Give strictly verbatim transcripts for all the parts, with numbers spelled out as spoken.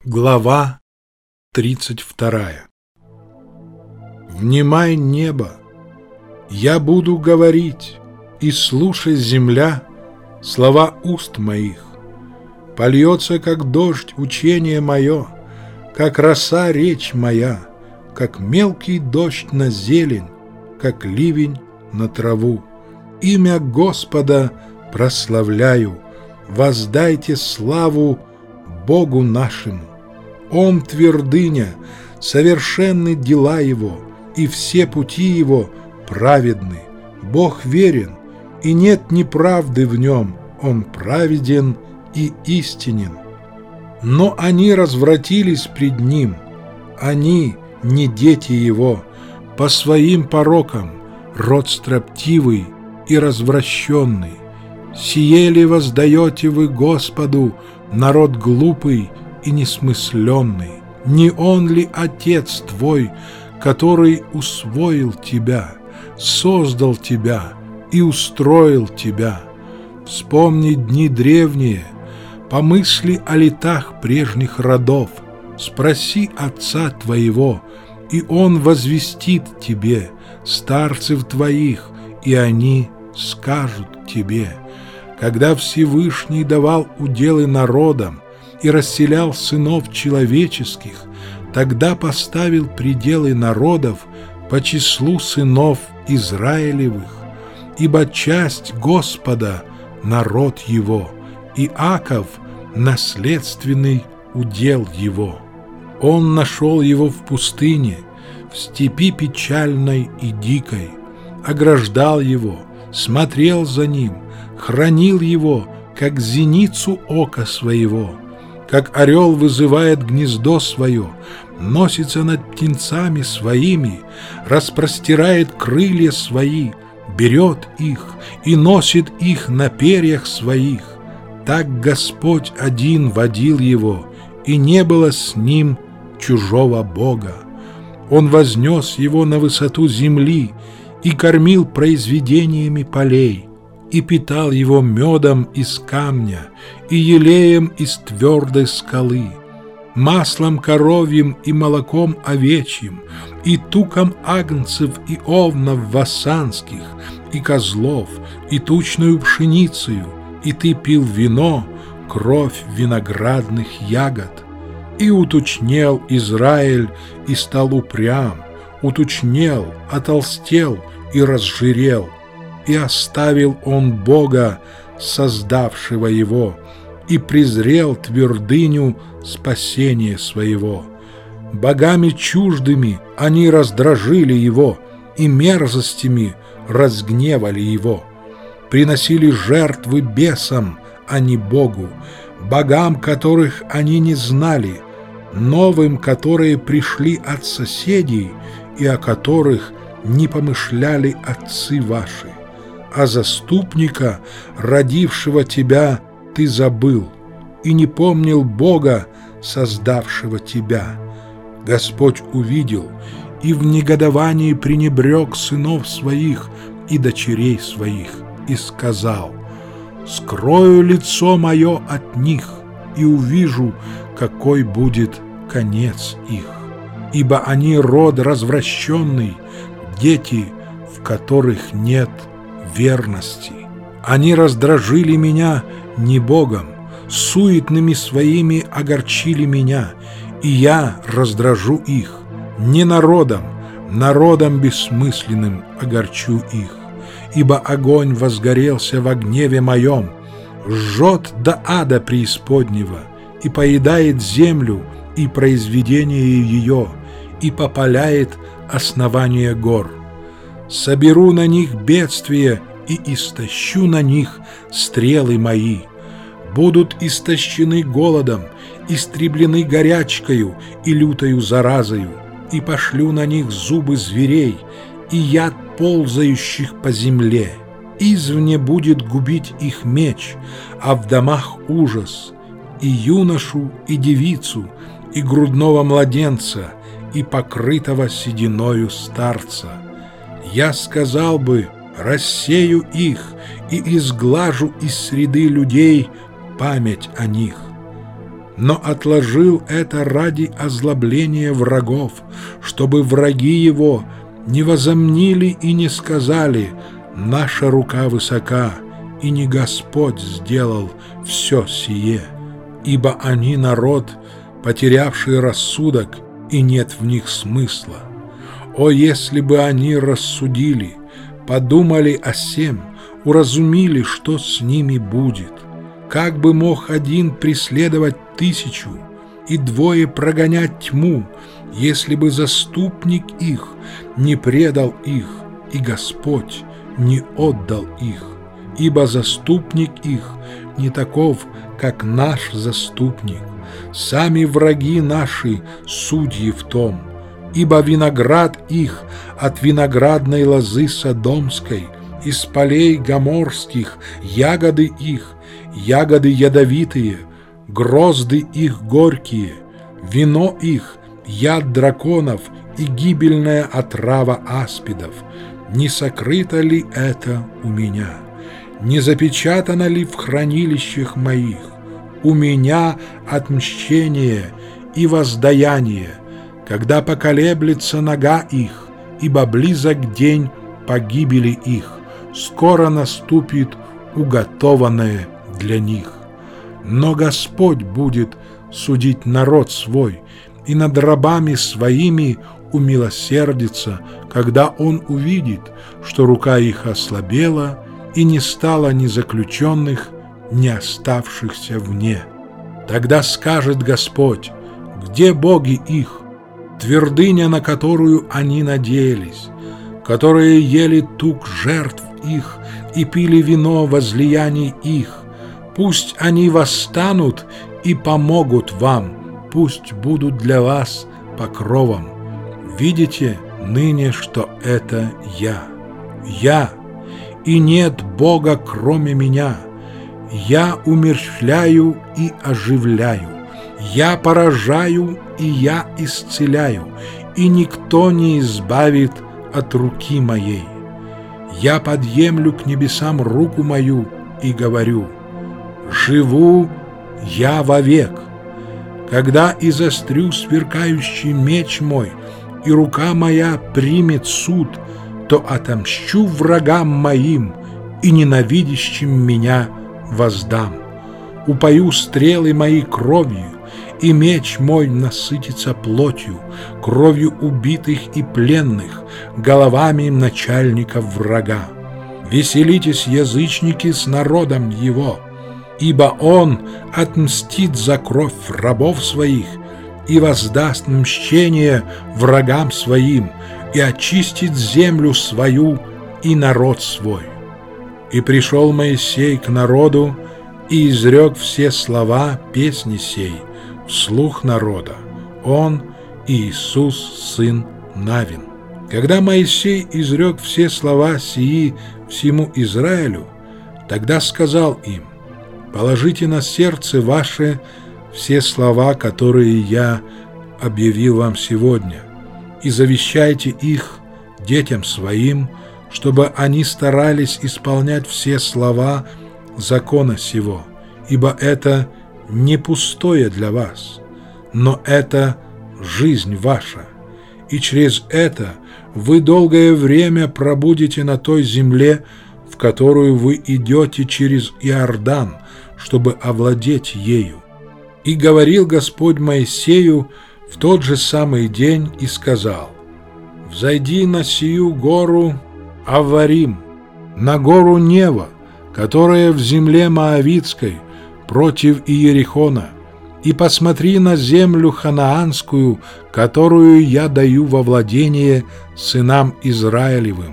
Глава тридцать вторая. Внимай, небо, я буду говорить, и слушай, земля, слова уст моих. Польется, как дождь, учение мое, как роса речь моя, как мелкий дождь на зелень, как ливень на траву. Имя Господа прославляю, воздайте славу Богу нашему. Он твердыня, совершенны дела Его, и все пути Его праведны. Бог верен, и нет неправды в Нем, Он праведен и истинен. Но они развратились пред Ним, они не дети Его, по своим порокам, род строптивый и развращенный. Сие ли воздаете вы Господу, народ глупый и несмысленный? Не Он ли Отец твой, который усвоил тебя, создал тебя и устроил тебя? Вспомни дни древние, помысли о летах прежних родов, спроси Отца твоего, и Он возвестит тебе, старцев твоих, и они скажут тебе. Когда Всевышний давал уделы народам и расселял сынов человеческих, тогда поставил пределы народов по числу сынов Израилевых, ибо часть Господа — народ Его, и Иаков — наследственный удел Его. Он нашел его в пустыне, в степи печальной и дикой, ограждал его, смотрел за ним, хранил его, как зеницу ока своего, как орел вызывает гнездо свое, носится над птенцами своими, распростирает крылья свои, берет их и носит их на перьях своих. Так Господь один водил его, и не было с ним чужого Бога. Он вознес его на высоту земли и кормил произведениями полей, и питал его медом из камня и елеем из твердой скалы, маслом коровьим и молоком овечьим, и туком агнцев и овнов вассанских, и козлов, и тучную пшеницею, и ты пил вино, кровь виноградных ягод. И утучнел Израиль и стал упрям, утучнел, отолстел и разжирел, и оставил он Бога, создавшего его, и презрел твердыню спасения своего. Богами чуждыми они раздражили его, и мерзостями разгневали его. Приносили жертвы бесам, а не Богу, богам, которых они не знали, новым, которые пришли от соседей и о которых не помышляли отцы ваши. А заступника, родившего тебя, ты забыл и не помнил Бога, создавшего тебя. Господь увидел и в негодовании пренебрег сынов своих и дочерей своих и сказал: «Скрою лицо мое от них и увижу, какой будет конец их, ибо они род развращенный, дети, в которых нет верности. Они раздражили меня не Богом, суетными своими огорчили меня, и я раздражу их, не народом, народом бессмысленным огорчу их, ибо огонь возгорелся во гневе моем, жжет до ада преисподнего, и поедает землю и произведение ее, и попаляет основание гор. Соберу на них бедствие и истощу на них стрелы мои. Будут истощены голодом, истреблены горячкою и лютою заразою, и пошлю на них зубы зверей и яд ползающих по земле. Извне будет губить их меч, а в домах ужас, и юношу, и девицу, и грудного младенца, и покрытого сединою старца. Я сказал бы: рассею их и изглажу из среды людей память о них. но отложил это ради озлобления врагов, чтобы враги его не возомнили и не сказали: «Наша рука высока, и не Господь сделал все сие». Ибо они народ, потерявший рассудок, и нет в них смысла. О, если бы они рассудили, подумали о сем, уразумели, что с ними будет! Как бы мог один преследовать тысячу и двое прогонять тьму, если бы заступник их не предал их, и Господь не отдал их? Ибо заступник их не таков, как наш заступник. Сами враги наши судьи в том. Ибо виноград их от виноградной лозы Содомской, из полей гоморских ягоды их, ягоды ядовитые, грозды их горькие, вино их яд драконов и гибельная отрава аспидов. Не сокрыто ли это у меня? Не запечатано ли в хранилищах моих? У меня отмщение и воздаяние, когда поколеблется нога их, ибо близок день погибели их, скоро наступит уготованное для них. Но Господь будет судить народ свой, и над рабами своими умилосердится, когда Он увидит, что рука их ослабела, и не стало ни заключенных, ни оставшихся вне. Тогда скажет Господь: где боги их, твердыня, на которую они надеялись, которые ели тук жертв их и пили вино возлияний их? Пусть они восстанут и помогут вам, пусть будут для вас покровом. Видите ныне, что это я. Я, и нет Бога, кроме меня. Я умерщвляю и оживляю. Я поражаю и я исцеляю, и никто не избавит от руки моей. Я подъемлю к небесам руку мою и говорю: живу я вовек. Когда изострю сверкающий меч мой, и рука моя примет суд, то отомщу врагам моим и ненавидящим меня воздам. Упою стрелы мои кровью, и меч мой насытится плотью, кровью убитых и пленных, головами начальников врага. Веселитесь, язычники, с народом его, ибо он отмстит за кровь рабов своих и воздаст мщение врагам своим, и очистит землю свою и народ свой. И пришел Моисей к народу и изрек все слова песни сей вслух народа, он и Иисус, сын Навин. Когда Моисей изрек все слова сии всему Израилю, тогда сказал им: положите на сердце ваше все слова, которые я объявил вам сегодня, и завещайте их детям своим, чтобы они старались исполнять все слова закона сего, ибо это не пустое для вас, но это жизнь ваша, и через это вы долгое время пробудете на той земле, в которую вы идете через Иордан, чтобы овладеть ею. И говорил Господь Моисею в тот же самый день и сказал: взойди на сию гору Аварим, на гору Нева, которая в земле Моавитской, против Иерихона, и посмотри на землю ханаанскую, которую я даю во владение сынам Израилевым,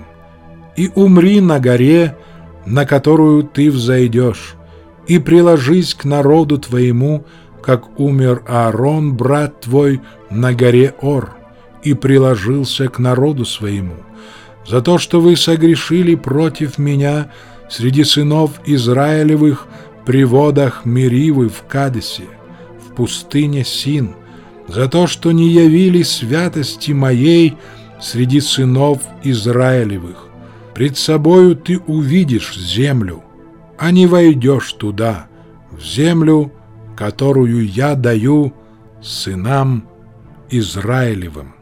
и умри на горе, на которую ты взойдешь, и приложись к народу твоему, как умер Аарон, брат твой, на горе Ор, и приложился к народу своему, за то, что вы согрешили против меня среди сынов Израилевых при водах Меривы в Кадесе, в пустыне Син, за то, что не явили святости моей среди сынов Израилевых. Пред собою ты увидишь землю, а не войдешь туда, в землю, которую я даю сынам Израилевым».